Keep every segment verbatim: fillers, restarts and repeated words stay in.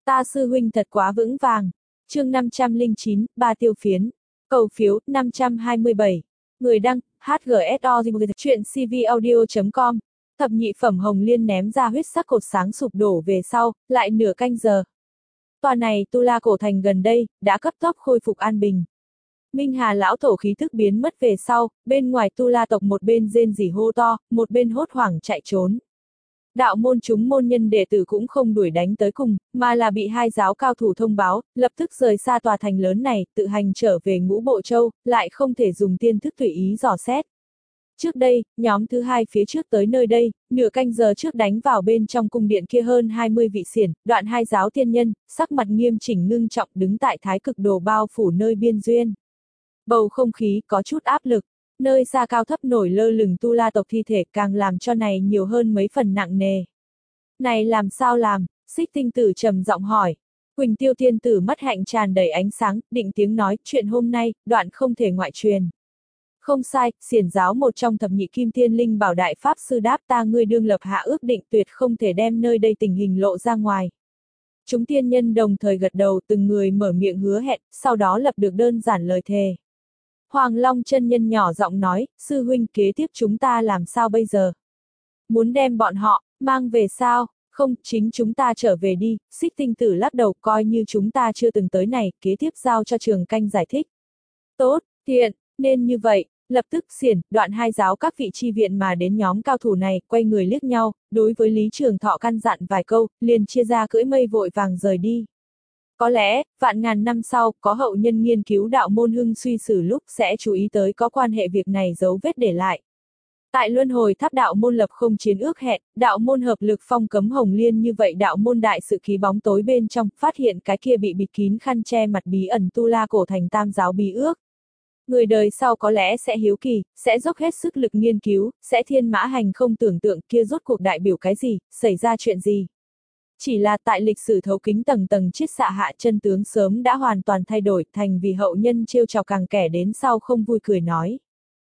Ta sư huynh thật quá vững vàng. Chương năm trăm lẻ chín, ba tiêu phiến. Cầu phiếu, năm trăm hai mươi bảy. Người đăng, hát giê ét o, chuyện cvaudio chấm com. Thập nhị phẩm Hồng Liên ném ra huyết sắc cột sáng sụp đổ về sau, lại nửa canh giờ. Tòa này Tu La cổ thành gần đây, đã cấp tốc khôi phục an bình. Minh Hà lão tổ khí thức biến mất về sau, bên ngoài Tu La tộc một bên rên rỉ hô to, một bên hốt hoảng chạy trốn. Đạo môn chúng môn nhân đệ tử cũng không đuổi đánh tới cùng, mà là bị hai giáo cao thủ thông báo, lập tức rời xa tòa thành lớn này, tự hành trở về Ngũ Bộ Châu, lại không thể dùng tiên thức tùy ý dò xét. Trước đây, nhóm thứ hai phía trước tới nơi đây, nửa canh giờ trước đánh vào bên trong cung điện kia hơn hai mươi vị xiển, đoạn hai giáo tiên nhân, sắc mặt nghiêm chỉnh ngưng trọng đứng tại thái cực đồ bao phủ nơi biên duyên. Bầu không khí có chút áp lực, nơi xa cao thấp nổi lơ lửng Tu La tộc thi thể càng làm cho này nhiều hơn mấy phần nặng nề. Này làm sao làm? Xích Tinh Tử trầm giọng hỏi. Quỳnh Tiêu Tiên Tử mắt hạnh tràn đầy ánh sáng, định tiếng nói, chuyện hôm nay, đoạn không thể ngoại truyền. Không sai, xiển giáo một trong thập nhị kim tiên linh bảo đại pháp sư đáp ta ngươi đương lập hạ ước định tuyệt không thể đem nơi đây tình hình lộ ra ngoài. Chúng tiên nhân đồng thời gật đầu từng người mở miệng hứa hẹn, sau đó lập được đơn giản lời thề. Hoàng Long chân nhân nhỏ giọng nói, sư huynh kế tiếp chúng ta làm sao bây giờ? Muốn đem bọn họ, mang về sao? Không, chính chúng ta trở về đi, Xích Tinh Tử lắc đầu coi như chúng ta chưa từng tới này, kế tiếp giao cho Trường Canh giải thích. Tốt, thiện, nên như vậy, lập tức xiển, đoạn hai giáo các vị chi viện mà đến nhóm cao thủ này, quay người liếc nhau, đối với Lý Trường Thọ căn dặn vài câu, liền chia ra cưỡi mây vội vàng rời đi. Có lẽ, vạn ngàn năm sau, có hậu nhân nghiên cứu đạo môn hưng suy xử lúc sẽ chú ý tới có quan hệ việc này dấu vết để lại. Tại luân hồi tháp đạo môn lập không chiến ước hẹn, đạo môn hợp lực phong cấm Hồng Liên như vậy đạo môn đại sự ký bóng tối bên trong, phát hiện cái kia bị bịt kín khăn che mặt bí ẩn Tu La cổ thành tam giáo bí ước. Người đời sau có lẽ sẽ hiếu kỳ, sẽ dốc hết sức lực nghiên cứu, sẽ thiên mã hành không tưởng tượng kia rốt cuộc đại biểu cái gì, xảy ra chuyện gì. Chỉ là tại lịch sử thấu kính tầng tầng chiết xạ hạ chân tướng sớm đã hoàn toàn thay đổi thành vì hậu nhân trêu chọc càng kẻ đến sau không vui cười nói.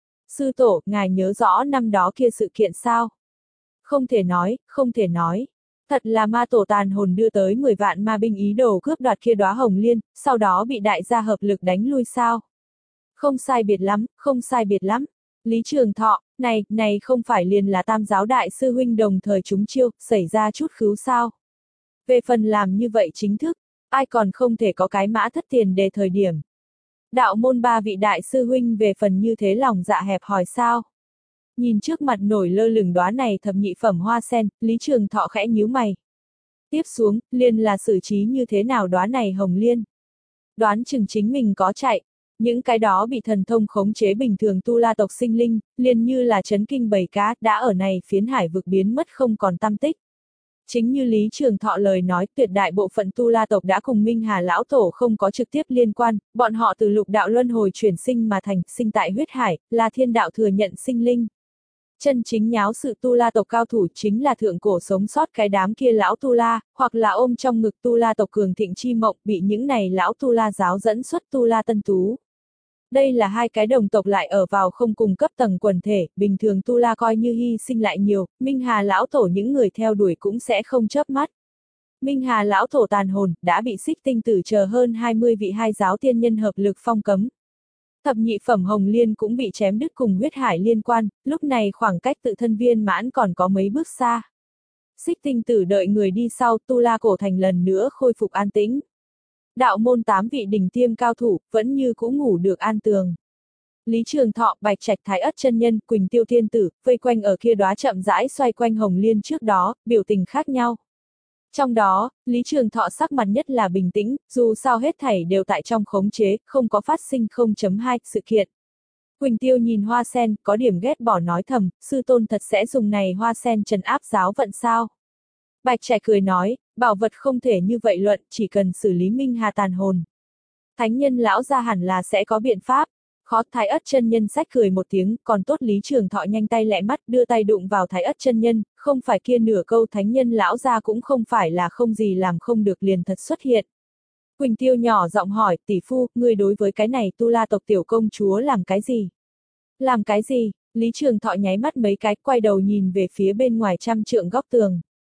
Sư tổ, ngài nhớ rõ năm đó kia sự kiện sao? Không thể nói, không thể nói. Thật là ma tổ tàn hồn đưa tới mười vạn ma binh ý đồ cướp đoạt kia đóa Hồng Liên, sau đó bị đại gia hợp lực đánh lui sao? Không sai biệt lắm, không sai biệt lắm. Lý Trường Thọ, này, này không phải liền là tam giáo đại sư huynh đồng thời chúng chiêu, xảy ra chút khứu sao? Về phần làm như vậy chính thức, ai còn không thể có cái mã thất tiền đề thời điểm. Đạo môn ba vị đại sư huynh về phần như thế lòng dạ hẹp hòi sao? Nhìn trước mặt nổi lơ lửng đóa này thập nhị phẩm hoa sen, Lý Trường Thọ khẽ nhíu mày. Tiếp xuống, liền là xử trí như thế nào đóa này Hồng Liên. Đoán chừng chính mình có chạy. Những cái đó bị thần thông khống chế bình thường Tu La tộc sinh linh, liền như là chấn kinh bầy cá, đã ở này phiến hải vực biến mất không còn tăm tích. Chính như Lý Trường Thọ lời nói, tuyệt đại bộ phận Tu La tộc đã cùng Minh Hà lão tổ không có trực tiếp liên quan, bọn họ từ lục đạo luân hồi chuyển sinh mà thành, sinh tại huyết hải, là thiên đạo thừa nhận sinh linh. Chân chính nháo sự Tu La tộc cao thủ chính là thượng cổ sống sót cái đám kia lão Tu La, hoặc là ôm trong ngực Tu La tộc cường thịnh chi mộng, bị những này lão Tu La giáo dẫn xuất Tu La tân tú. Đây là hai cái đồng tộc lại ở vào không cùng cấp tầng quần thể, bình thường Tu La coi như hy sinh lại nhiều, Minh Hà lão tổ những người theo đuổi cũng sẽ không chớp mắt. Minh Hà lão tổ tàn hồn, đã bị Xích Tinh Tử chờ hơn hai mươi vị hai giáo tiên nhân hợp lực phong cấm. Thập nhị phẩm Hồng Liên cũng bị chém đứt cùng huyết hải liên quan, lúc này khoảng cách tự thân viên mãn còn có mấy bước xa. Xích Tinh Tử đợi người đi sau, Tu La cổ thành lần nữa khôi phục an tĩnh. Đạo môn tám vị đỉnh tiêm cao thủ, vẫn như cũ ngủ được an tường. Lý Trường Thọ, Bạch Trạch Thái Ất chân nhân, Quỳnh Tiêu Thiên Tử, vây quanh ở kia đóa chậm rãi xoay quanh Hồng Liên trước đó, biểu tình khác nhau. Trong đó, Lý Trường Thọ sắc mặt nhất là bình tĩnh, dù sao hết thảy đều tại trong khống chế, không có phát sinh không chấm hai sự kiện. Quỳnh Tiêu nhìn hoa sen, có điểm ghét bỏ nói thầm, sư tôn thật sẽ dùng này hoa sen trấn áp giáo vận sao? Bạch Trạch cười nói, bảo vật không thể như vậy luận, chỉ cần xử lý Minh Hà tàn hồn. Thánh nhân lão gia hẳn là sẽ có biện pháp. Khó Thái Ất chân nhân sách cười một tiếng, còn tốt Lý Trường Thọ nhanh tay lẹ mắt đưa tay đụng vào Thái Ất chân nhân, không phải kia nửa câu thánh nhân lão gia cũng không phải là không gì làm không được liền thật xuất hiện. Quỳnh Tiêu nhỏ giọng hỏi, tỷ phu, ngươi đối với cái này Tu La tộc tiểu công chúa làm cái gì? Làm cái gì? Lý Trường Thọ nháy mắt mấy cái, quay đầu nhìn về phía bên ngoài trăm trượng góc tường.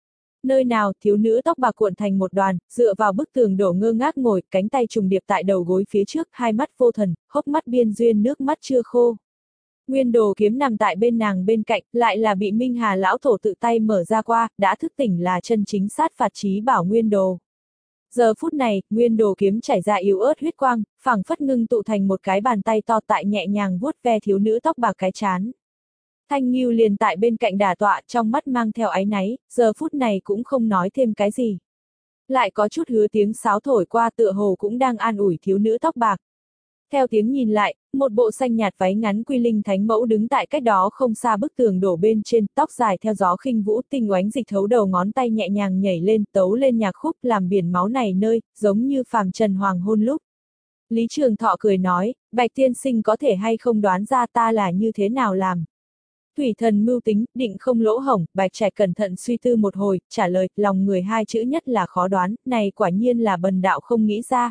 Nơi nào, thiếu nữ tóc bạc cuộn thành một đoàn, dựa vào bức tường đổ ngơ ngác ngồi, cánh tay trùng điệp tại đầu gối phía trước, hai mắt vô thần, hốc mắt biên duyên nước mắt chưa khô. Nguyên đồ kiếm nằm tại bên nàng bên cạnh, lại là bị Minh Hà lão tổ tự tay mở ra qua, đã thức tỉnh là chân chính sát phạt chí bảo nguyên đồ. Giờ phút này, nguyên đồ kiếm chảy ra yếu ớt huyết quang, phảng phất ngưng tụ thành một cái bàn tay to tại nhẹ nhàng vuốt ve thiếu nữ tóc bạc cái chán. Thanh Nghiêu liền tại bên cạnh đả tọa, trong mắt mang theo áy náy, giờ phút này cũng không nói thêm cái gì. Lại có chút hứa tiếng sáo thổi qua, tựa hồ cũng đang an ủi thiếu nữ tóc bạc. Theo tiếng nhìn lại, một bộ xanh nhạt váy ngắn quy linh thánh mẫu đứng tại cách đó không xa bức tường đổ bên trên, tóc dài theo gió khinh vũ, tinh oánh dịch thấu đầu ngón tay nhẹ nhàng nhảy lên, tấu lên nhạc khúc, làm biển máu này nơi, giống như phàm trần hoàng hôn lúc. Lý Trường Thọ cười nói, Bạch tiên sinh có thể hay không đoán ra ta là như thế nào làm. Thủy thần mưu tính, định không lỗ hổng, Bạch Trạch cẩn thận suy tư một hồi, trả lời, lòng người hai chữ nhất là khó đoán, này quả nhiên là bần đạo không nghĩ ra.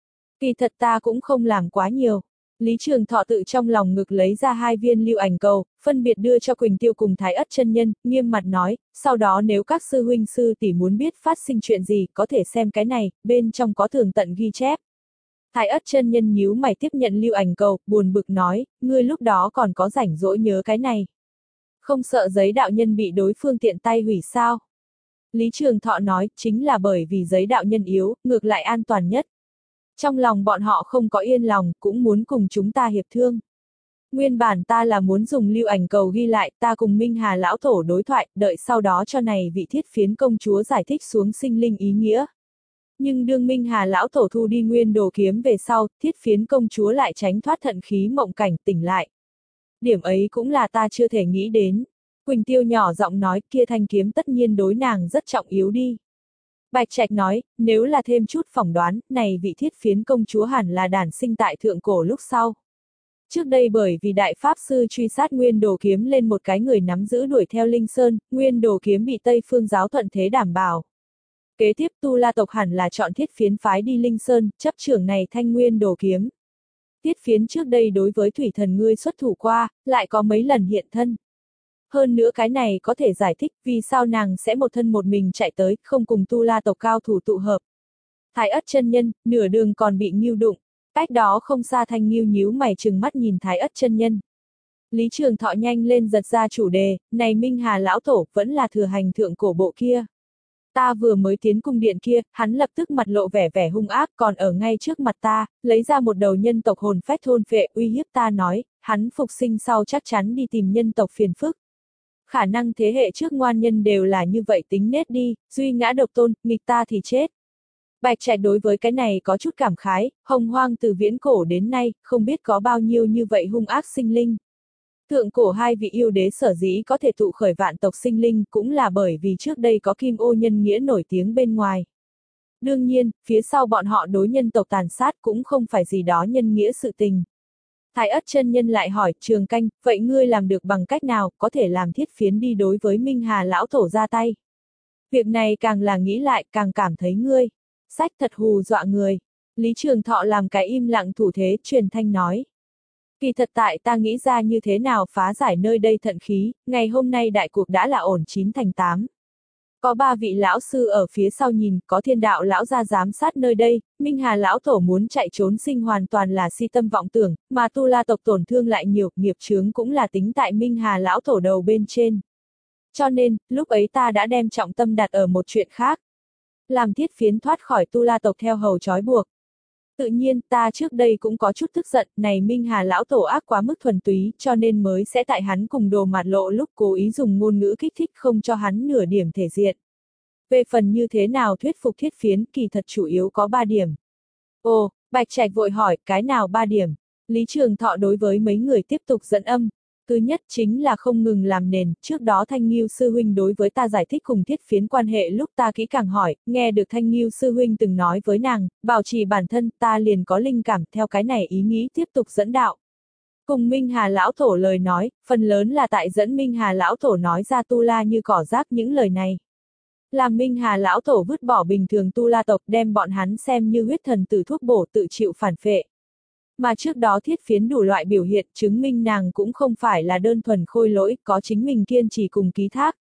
Kỳ thật ta cũng không làm quá nhiều. Lý Trường Thọ tự trong lòng ngực lấy ra hai viên lưu ảnh cầu, phân biệt đưa cho Quỳnh Tiêu cùng Thái Ất chân nhân, nghiêm mặt nói, sau đó nếu các sư huynh sư tỷ muốn biết phát sinh chuyện gì, có thể xem cái này, bên trong có tường tận ghi chép. Thái Ất chân nhân nhíu mày tiếp nhận lưu ảnh cầu, buồn bực nói, ngươi lúc đó còn có rảnh rỗi nhớ cái này. Không sợ giấy đạo nhân bị đối phương tiện tay hủy sao? Lý Trường Thọ nói, chính là bởi vì giấy đạo nhân yếu, ngược lại an toàn nhất. Trong lòng bọn họ không có yên lòng, cũng muốn cùng chúng ta hiệp thương. Nguyên bản ta là muốn dùng lưu ảnh cầu ghi lại, ta cùng Minh Hà lão tổ đối thoại, đợi sau đó cho này vị thiết phiến công chúa giải thích xuống sinh linh ý nghĩa. Nhưng đương Minh Hà lão tổ thu đi nguyên đồ kiếm về sau, thiết phiến công chúa lại tránh thoát thận khí mộng cảnh tỉnh lại. Điểm ấy cũng là ta chưa thể nghĩ đến. Quỳnh Tiêu nhỏ giọng nói, kia thanh kiếm tất nhiên đối nàng rất trọng yếu đi. Bạch Trạch nói, nếu là thêm chút phỏng đoán, này vị thiết phiến công chúa hẳn là đản sinh tại thượng cổ lúc sau. Trước đây bởi vì đại pháp sư truy sát nguyên đồ kiếm lên một cái người nắm giữ đuổi theo Linh Sơn, nguyên đồ kiếm bị Tây Phương giáo thuận thế đảm bảo. Kế tiếp Tu La tộc hẳn là chọn thiết phiến phái đi Linh Sơn, chấp trưởng này thanh nguyên đồ kiếm. Thiết phiến trước đây đối với thủy thần ngươi xuất thủ qua, lại có mấy lần hiện thân. Hơn nữa cái này có thể giải thích vì sao nàng sẽ một thân một mình chạy tới, không cùng Tu La tộc cao thủ tụ hợp. Thái Ất chân nhân, nửa đường còn bị Nghiêu đụng. Cách đó không xa Thanh Nghiêu nhíu mày trừng mắt nhìn Thái Ất chân nhân. Lý Trường Thọ nhanh lên giật ra chủ đề, này Minh Hà lão tổ, vẫn là thừa hành thượng cổ bộ kia. Ta vừa mới tiến cung điện kia, hắn lập tức mặt lộ vẻ vẻ hung ác, còn ở ngay trước mặt ta, lấy ra một đầu nhân tộc hồn phách thôn phệ uy hiếp ta nói, hắn phục sinh sau chắc chắn đi tìm nhân tộc phiền phức. Khả năng thế hệ trước ngoan nhân đều là như vậy tính nết đi, duy ngã độc tôn, nghịch ta thì chết. Bạch Trạch đối với cái này có chút cảm khái, hồng hoang từ viễn cổ đến nay, không biết có bao nhiêu như vậy hung ác sinh linh. Thượng cổ hai vị yêu đế sở dĩ có thể tụ khởi vạn tộc sinh linh cũng là bởi vì trước đây có Kim Ô nhân nghĩa nổi tiếng bên ngoài. Đương nhiên, phía sau bọn họ đối nhân tộc tàn sát cũng không phải gì đó nhân nghĩa sự tình. Thái Ất chân nhân lại hỏi, Trường Canh, vậy ngươi làm được bằng cách nào, có thể làm thiết phiến đi đối với Minh Hà lão tổ ra tay? Việc này càng là nghĩ lại, càng cảm thấy ngươi. Sách thật hù dọa người. Lý Trường Thọ làm cái im lặng thủ thế, truyền thanh nói. Kỳ thật tại ta nghĩ ra như thế nào phá giải nơi đây thận khí, ngày hôm nay đại cuộc đã là ổn chín thành tám. Có ba vị lão sư ở phía sau nhìn, có thiên đạo lão ra giám sát nơi đây, Minh Hà lão tổ muốn chạy trốn sinh hoàn toàn là si tâm vọng tưởng, mà Tu La tộc tổn thương lại nhiều, nghiệp chướng cũng là tính tại Minh Hà lão tổ đầu bên trên. Cho nên, lúc ấy ta đã đem trọng tâm đặt ở một chuyện khác. Làm thiết phiến thoát khỏi Tu La tộc theo hầu trói buộc. Tự nhiên, ta trước đây cũng có chút tức giận, này Minh Hà lão tổ ác quá mức thuần túy, cho nên mới sẽ tại hắn cùng Đồ Mạt Lộ lúc cố ý dùng ngôn ngữ kích thích không cho hắn nửa điểm thể diện. Về phần như thế nào thuyết phục thiết phiến, kỳ thật chủ yếu có ba điểm. Ồ, Bạch Trạch vội hỏi, cái nào ba điểm? Lý Trường Thọ đối với mấy người tiếp tục dẫn âm. Thứ nhất chính là không ngừng làm nền, trước đó Thanh Nghiêu sư huynh đối với ta giải thích cùng thiết phiến quan hệ lúc ta kỹ càng hỏi, nghe được Thanh Nghiêu sư huynh từng nói với nàng, bảo trì bản thân, ta liền có linh cảm theo cái này ý nghĩ tiếp tục dẫn đạo. Cùng Minh Hà lão tổ lời nói, phần lớn là tại dẫn Minh Hà lão tổ nói ra Tu La như cỏ rác những lời này. Làm Minh Hà lão tổ vứt bỏ bình thường Tu La tộc đem bọn hắn xem như huyết thần tử thuốc bổ tự chịu phản phệ. Mà trước đó thiết phiến đủ loại biểu hiện chứng minh nàng cũng không phải là đơn thuần khôi lỗi, có chính mình kiên trì cùng ký thác.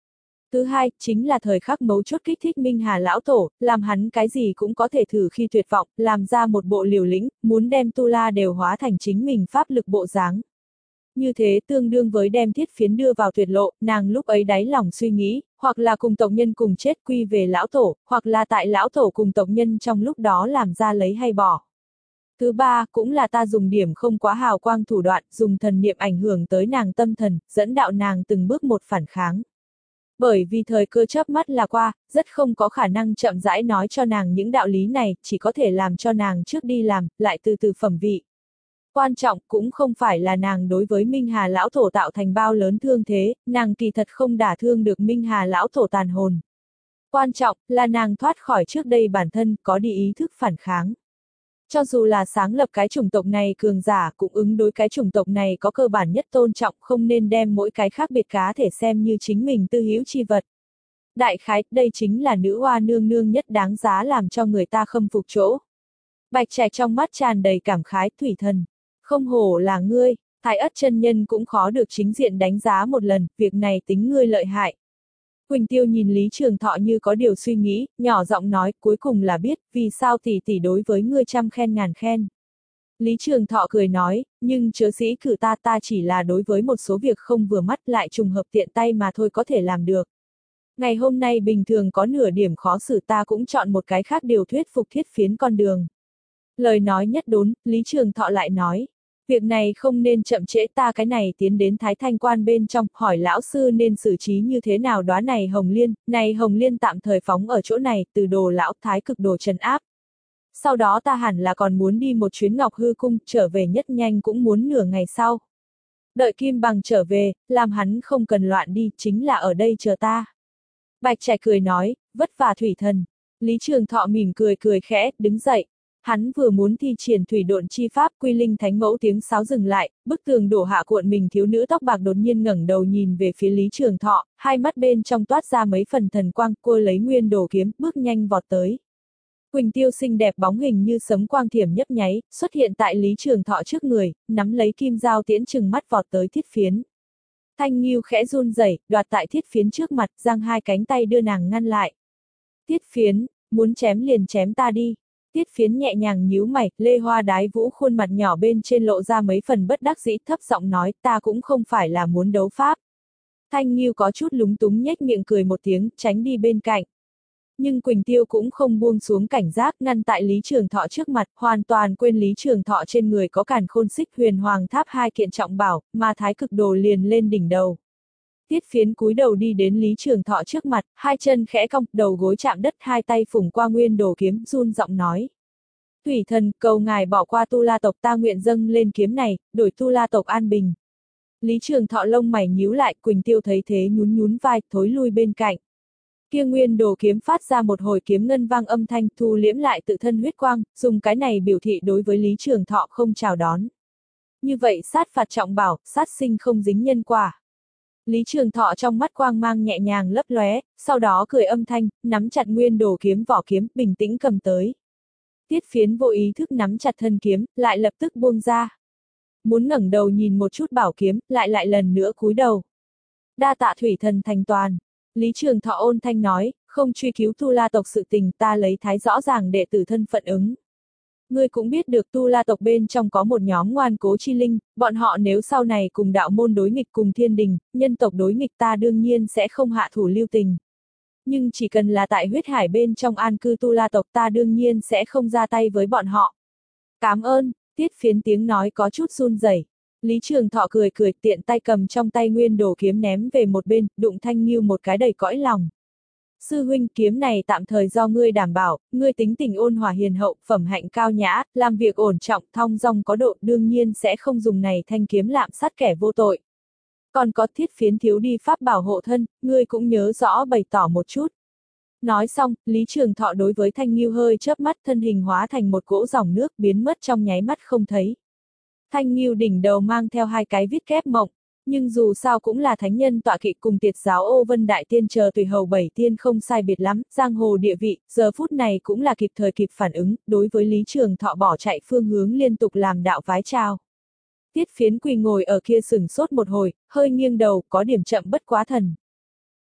Thứ hai, chính là thời khắc mấu chốt kích thích Minh Hà lão tổ, làm hắn cái gì cũng có thể thử khi tuyệt vọng, làm ra một bộ liều lĩnh, muốn đem Tu La đều hóa thành chính mình pháp lực bộ dáng. Như thế tương đương với đem Thiết Phiến đưa vào tuyệt lộ, nàng lúc ấy đáy lòng suy nghĩ, hoặc là cùng tộc nhân cùng chết quy về lão tổ, hoặc là tại lão tổ cùng tộc nhân trong lúc đó làm ra lấy hay bỏ. Thứ ba, cũng là ta dùng điểm không quá hào quang thủ đoạn, dùng thần niệm ảnh hưởng tới nàng tâm thần, dẫn đạo nàng từng bước một phản kháng. Bởi vì thời cơ chớp mắt là qua, rất không có khả năng chậm rãi nói cho nàng những đạo lý này, chỉ có thể làm cho nàng trước đi làm, lại từ từ phẩm vị. Quan trọng cũng không phải là nàng đối với Minh Hà lão tổ tạo thành bao lớn thương thế, nàng kỳ thật không đả thương được Minh Hà lão tổ tàn hồn. Quan trọng là nàng thoát khỏi trước đây bản thân có đi ý thức phản kháng. Cho dù là sáng lập cái chủng tộc này cường giả cũng ứng đối cái chủng tộc này có cơ bản nhất tôn trọng, không nên đem mỗi cái khác biệt cá thể xem như chính mình tư hữu chi vật. Đại khái, đây chính là nữ hoa nương nương nhất đáng giá làm cho người ta khâm phục chỗ. Bạch Trạch trong mắt tràn đầy cảm khái, thủy thần. Không hổ là ngươi, Thái Ất chân nhân cũng khó được chính diện đánh giá một lần, việc này tính ngươi lợi hại. Quỳnh Tiêu nhìn Lý Trường Thọ như có điều suy nghĩ, nhỏ giọng nói, cuối cùng là biết, vì sao tỷ tỷ đối với ngươi trăm khen ngàn khen. Lý Trường Thọ cười nói, nhưng chớ sĩ cử ta ta chỉ là đối với một số việc không vừa mắt lại trùng hợp tiện tay mà thôi có thể làm được. Ngày hôm nay bình thường có nửa điểm khó xử ta cũng chọn một cái khác điều thuyết phục Thiết Phiến con đường. Lời nói nhất đốn, Lý Trường Thọ lại nói. Việc này không nên chậm trễ ta cái này tiến đến Thái Thanh Quan bên trong, hỏi lão sư nên xử trí như thế nào đóa này Hồng Liên, này Hồng Liên tạm thời phóng ở chỗ này, từ đồ lão thái cực đồ trấn áp. Sau đó ta hẳn là còn muốn đi một chuyến Ngọc Hư Cung, trở về nhất nhanh cũng muốn nửa ngày sau. Đợi Kim Bằng trở về, làm hắn không cần loạn đi, chính là ở đây chờ ta. Bạch Trạch cười nói, vất vả thủy thần. Lý Trường Thọ mỉm cười cười khẽ, đứng dậy. Hắn vừa muốn thi triển thủy độn chi pháp, Quy Linh Thánh Mẫu tiếng sáo dừng lại, bức tường đổ hạ cuộn mình thiếu nữ tóc bạc đột nhiên ngẩng đầu nhìn về phía Lý Trường Thọ, hai mắt bên trong toát ra mấy phần thần quang, cô lấy nguyên đồ kiếm, bước nhanh vọt tới. Quỳnh Tiêu xinh đẹp bóng hình như sấm quang thiểm nhấp nháy, xuất hiện tại Lý Trường Thọ trước người, nắm lấy kim dao tiễn chừng mắt vọt tới Thiết Phiến. Thanh Nghiêu khẽ run rẩy, đoạt tại Thiết Phiến trước mặt, giang hai cánh tay đưa nàng ngăn lại. Thiết Phiến, muốn chém liền chém ta đi. Thiết Phiến nhẹ nhàng nhíu mày, Lê Hoa Đái Vũ khuôn mặt nhỏ bên trên lộ ra mấy phần bất đắc dĩ, thấp giọng nói, ta cũng không phải là muốn đấu pháp. Thanh Nghiêu có chút lúng túng nhếch miệng cười một tiếng, tránh đi bên cạnh. Nhưng Quỳnh Tiêu cũng không buông xuống cảnh giác, ngăn tại Lý Trường Thọ trước mặt, hoàn toàn quên Lý Trường Thọ trên người có càn khôn xích huyền hoàng tháp hai kiện trọng bảo, mà thái cực đồ liền lên đỉnh đầu. Thiết Phiến cúi đầu đi đến Lý Trường Thọ trước mặt, hai chân khẽ cong, đầu gối chạm đất, hai tay phủng qua nguyên đồ kiếm, run giọng nói. Thủy thần, cầu ngài bỏ qua Tu La tộc, ta nguyện dâng lên kiếm này, đổi Tu La tộc an bình. Lý Trường Thọ lông mày nhíu lại, Quỳnh Tiêu thấy thế nhún nhún vai, thối lui bên cạnh. Kia nguyên đồ kiếm phát ra một hồi kiếm ngân vang âm thanh, thu liễm lại tự thân huyết quang, dùng cái này biểu thị đối với Lý Trường Thọ không chào đón. Như vậy sát phạt trọng bảo, sát sinh không dính nhân quả. Lý Trường Thọ trong mắt quang mang nhẹ nhàng lấp lóe, sau đó cười âm thanh, nắm chặt nguyên đồ kiếm vỏ kiếm, bình tĩnh cầm tới. Thiết Phiến vô ý thức nắm chặt thân kiếm, lại lập tức buông ra. Muốn ngẩng đầu nhìn một chút bảo kiếm, lại lại lần nữa cúi đầu. Đa tạ thủy thần thành toàn. Lý Trường Thọ ôn thanh nói, không truy cứu Tu La tộc sự tình, ta lấy thái rõ ràng đệ tử thân phận ứng. Ngươi cũng biết được Tu La tộc bên trong có một nhóm ngoan cố chi linh, bọn họ nếu sau này cùng đạo môn đối nghịch cùng thiên đình, nhân tộc đối nghịch ta đương nhiên sẽ không hạ thủ lưu tình. Nhưng chỉ cần là tại huyết hải bên trong an cư Tu La tộc ta đương nhiên sẽ không ra tay với bọn họ. Cảm ơn, Thiết Phiến tiếng nói có chút run rẩy. Lý Trường Thọ cười cười tiện tay cầm trong tay nguyên đồ kiếm ném về một bên, đụng Thanh Nghiêu một cái đầy cõi lòng. Sư huynh, kiếm này tạm thời do ngươi đảm bảo, ngươi tính tình ôn hòa hiền hậu, phẩm hạnh cao nhã, làm việc ổn trọng, thong dong có độ, đương nhiên sẽ không dùng này thanh kiếm lạm sát kẻ vô tội. Còn có Thiết Phiến thiếu đi pháp bảo hộ thân, ngươi cũng nhớ rõ bày tỏ một chút. Nói xong, Lý Trường Thọ đối với Thanh Nghiêu hơi chớp mắt, thân hình hóa thành một cỗ dòng nước biến mất trong nháy mắt không thấy. Thanh Nghiêu đỉnh đầu mang theo hai cái vít kép mộng, nhưng dù sao cũng là thánh nhân tọa kỵ cùng tiệt giáo Ô Vân Đại Tiên chờ tùy hầu bảy tiên không sai biệt lắm, giang hồ địa vị, giờ phút này cũng là kịp thời kịp phản ứng, đối với Lý Trường Thọ bỏ chạy phương hướng liên tục làm đạo vái chào. Thiết Phiến quỳ ngồi ở kia sừng sốt một hồi, hơi nghiêng đầu, có điểm chậm bất quá thần.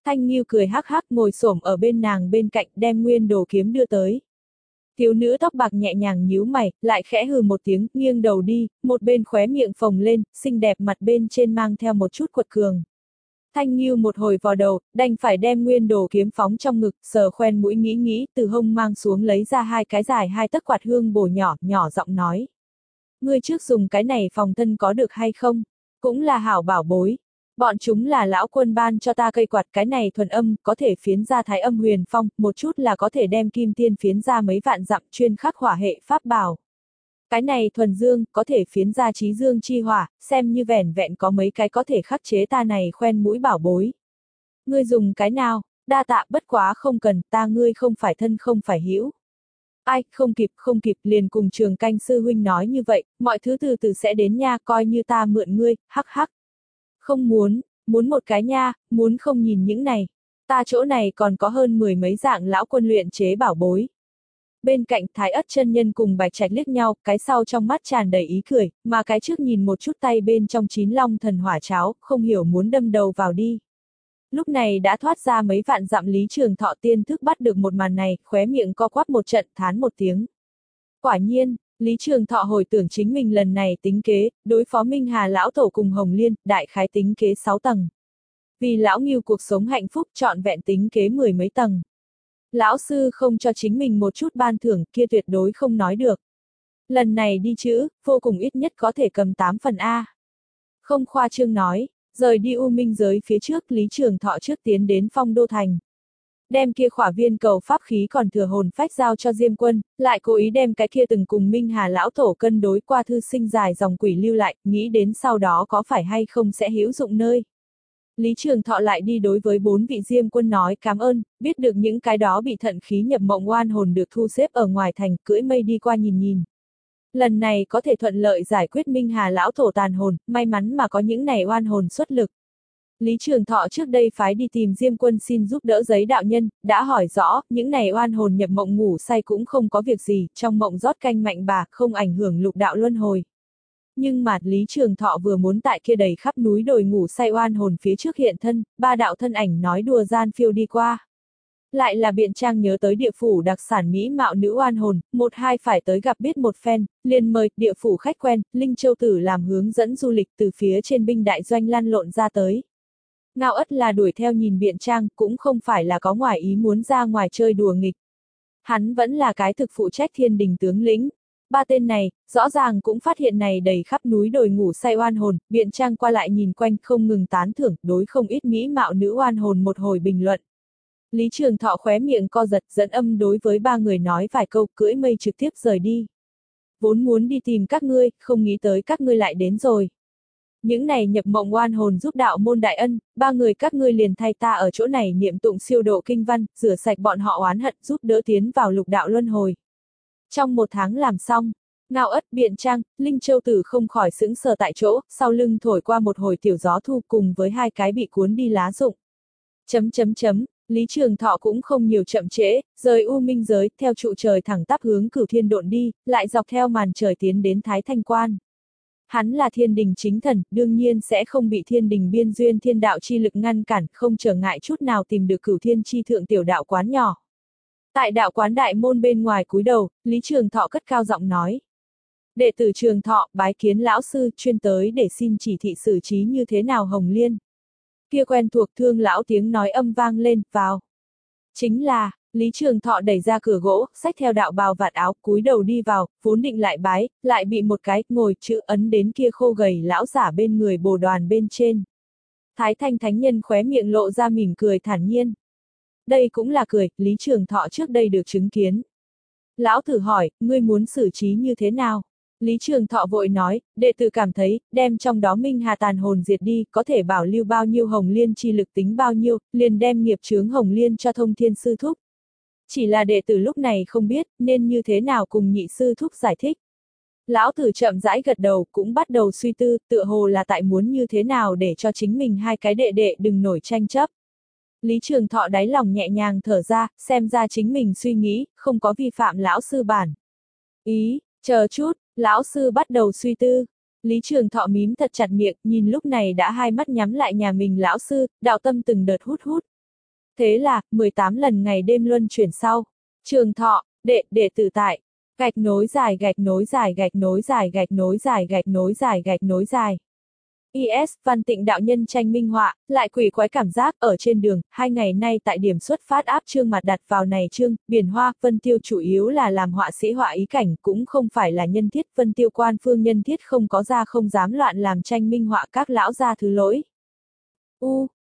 Thanh Nghiêu cười hắc hắc ngồi xổm ở bên nàng bên cạnh đem nguyên đồ kiếm đưa tới. Thiếu nữ tóc bạc nhẹ nhàng nhíu mày, lại khẽ hừ một tiếng, nghiêng đầu đi, một bên khóe miệng phồng lên, xinh đẹp mặt bên trên mang theo một chút quật cường. Thanh Nghiêu một hồi vò đầu, đành phải đem nguyên đồ kiếm phóng trong ngực, sờ khoen mũi nghĩ nghĩ, từ hông mang xuống lấy ra hai cái dài hai tấc quạt hương bổ nhỏ, nhỏ giọng nói. Ngươi trước dùng cái này phòng thân có được hay không? Cũng là hảo bảo bối. Bọn chúng là lão quân ban cho ta cây quạt, cái này thuần âm, có thể phiến ra thái âm huyền phong, một chút là có thể đem kim tiên phiến ra mấy vạn dặm, chuyên khắc hỏa hệ pháp bảo. Cái này thuần dương, có thể phiến ra trí dương chi hỏa, xem như vẻn vẹn có mấy cái có thể khắc chế ta này khoen mũi bảo bối. Ngươi dùng cái nào? Đa tạ, bất quá không cần, ta ngươi không phải thân không phải hữu. Ai, không kịp, không kịp, liền cùng Trường Canh sư huynh nói như vậy, mọi thứ từ từ sẽ đến nha, coi như ta mượn ngươi, hắc hắc. Không muốn, muốn một cái nha, muốn không nhìn những này. Ta chỗ này còn có hơn mười mấy dạng lão quân luyện chế bảo bối. Bên cạnh Thái Ất chân nhân cùng Bạch Trạch liếc nhau, cái sau trong mắt tràn đầy ý cười, mà cái trước nhìn một chút tay bên trong chín long thần hỏa cháo, không hiểu muốn đâm đầu vào đi. Lúc này đã thoát ra mấy vạn dặm Lý Trường Thọ tiên thức bắt được một màn này, khóe miệng co quắp một trận, thán một tiếng. Quả nhiên, Lý Trường Thọ hồi tưởng chính mình lần này tính kế, đối phó Minh Hà lão tổ cùng Hồng Liên, đại khái tính kế sáu tầng. Vì lão Ngưu cuộc sống hạnh phúc trọn vẹn tính kế mười mấy tầng. Lão sư không cho chính mình một chút ban thưởng, kia tuyệt đối không nói được. Lần này đi chữ, vô cùng ít nhất có thể cầm tám phần A. Không khoa trương nói, rời đi U Minh giới phía trước, Lý Trường Thọ trước tiến đến Phong Đô Thành. Đem kia khỏa viên cầu pháp khí còn thừa hồn phách giao cho Diêm Quân, lại cố ý đem cái kia từng cùng Minh Hà lão tổ cân đối qua thư sinh dài dòng quỷ lưu lại, nghĩ đến sau đó có phải hay không sẽ hữu dụng nơi. Lý Trường Thọ lại đi đối với bốn vị Diêm Quân nói cảm ơn, biết được những cái đó bị thận khí nhập mộng oan hồn được thu xếp ở ngoài thành, cưỡi mây đi qua nhìn nhìn. Lần này có thể thuận lợi giải quyết Minh Hà lão tổ tàn hồn, may mắn mà có những này oan hồn xuất lực. Lý Trường Thọ trước đây phái đi tìm Diêm Quân xin giúp đỡ giấy đạo nhân, đã hỏi rõ, những này oan hồn nhập mộng ngủ say cũng không có việc gì, trong mộng rót canh mạnh bà, không ảnh hưởng lục đạo luân hồi. Nhưng mà Lý Trường Thọ vừa muốn tại kia đầy khắp núi đồi ngủ say oan hồn phía trước hiện thân, ba đạo thân ảnh nói đùa gian phiêu đi qua. Lại là Biện Trang nhớ tới địa phủ đặc sản mỹ mạo nữ oan hồn, một hai phải tới gặp biết một phen, liền mời địa phủ khách quen, Linh Châu Tử làm hướng dẫn du lịch từ phía trên binh đại doanh lăn lộn ra tới. Ngao Ất là đuổi theo nhìn Biện Trang, cũng không phải là có ngoài ý muốn ra ngoài chơi đùa nghịch. Hắn vẫn là cái thực phụ trách thiên đình tướng lĩnh. Ba tên này, rõ ràng cũng phát hiện này đầy khắp núi đồi ngủ say oan hồn, Biện Trang qua lại nhìn quanh không ngừng tán thưởng, đối không ít mỹ mạo nữ oan hồn một hồi bình luận. Lý Trường Thọ khóe miệng co giật, dẫn âm đối với ba người nói vài câu, cưỡi mây trực tiếp rời đi. Vốn muốn đi tìm các ngươi, không nghĩ tới các ngươi lại đến rồi. Những này nhập mộng oan hồn giúp đạo môn đại ân, ba người các ngươi liền thay ta ở chỗ này niệm tụng siêu độ kinh văn, rửa sạch bọn họ oán hận, giúp đỡ tiến vào lục đạo luân hồi. Trong một tháng làm xong, Ngao Ất, Biện Trang, Linh Châu Tử không khỏi sững sờ tại chỗ, sau lưng thổi qua một hồi tiểu gió thu cùng với hai cái bị cuốn đi lá rụng. Chấm chấm chấm, Lý Trường Thọ cũng không nhiều chậm trễ, rời U Minh giới, theo trụ trời thẳng tắp hướng Cửu Thiên độn đi, lại dọc theo màn trời tiến đến Thái Thanh Quan. Hắn là thiên đình chính thần, đương nhiên sẽ không bị thiên đình biên duyên thiên đạo chi lực ngăn cản, không trở ngại chút nào tìm được Cửu Thiên chi thượng tiểu đạo quán nhỏ. Tại đạo quán đại môn bên ngoài cúi đầu, Lý Trường Thọ cất cao giọng nói. Đệ tử Trường Thọ, bái kiến lão sư, chuyên tới để xin chỉ thị xử trí như thế nào Hồng Liên. Kia quen thuộc thương lão tiếng nói âm vang lên, vào. Chính là, Lý Trường Thọ đẩy ra cửa gỗ, xách theo đạo bào vạt áo, cúi đầu đi vào, vốn định lại bái, lại bị một cái, ngồi chữ ấn đến kia khô gầy lão giả bên người bồ đoàn bên trên. Thái Thanh Thánh Nhân khóe miệng lộ ra mỉm cười thản nhiên. Đây cũng là cười, Lý Trường Thọ trước đây được chứng kiến. Lão tử hỏi, ngươi muốn xử trí như thế nào? Lý Trường Thọ vội nói, đệ tử cảm thấy, đem trong đó Minh Hà tàn hồn diệt đi, có thể bảo lưu bao nhiêu Hồng Liên chi lực tính bao nhiêu, liền đem nghiệp chướng Hồng Liên cho Thông Thiên Sư Thúc. Chỉ là đệ tử lúc này không biết, nên như thế nào cùng nhị sư thúc giải thích. Lão tử chậm rãi gật đầu, cũng bắt đầu suy tư, tựa hồ là tại muốn như thế nào để cho chính mình hai cái đệ đệ đừng nổi tranh chấp. Lý Trường Thọ đáy lòng nhẹ nhàng thở ra, xem ra chính mình suy nghĩ, không có vi phạm lão sư bản. Ý, chờ chút, lão sư bắt đầu suy tư. Lý Trường Thọ mím thật chặt miệng, nhìn lúc này đã hai mắt nhắm lại nhà mình lão sư, đạo tâm từng đợt hút hút. Thế là, mười tám lần ngày đêm luân chuyển sau. Trường Thọ, đệ, đệ tử tại. Gạch nối dài gạch nối dài gạch nối dài gạch nối dài gạch nối dài gạch nối dài. i ét, Văn Tịnh đạo nhân tranh minh họa, lại quỷ quái cảm giác, ở trên đường, hai ngày nay tại điểm xuất phát áp chương mặt đặt vào này chương, biển hoa, Vân Tiêu chủ yếu là làm họa sĩ họa ý cảnh, cũng không phải là nhân thiết, Vân Tiêu quan phương nhân thiết không có ra không dám loạn làm tranh minh họa các lão gia thứ lỗi. U,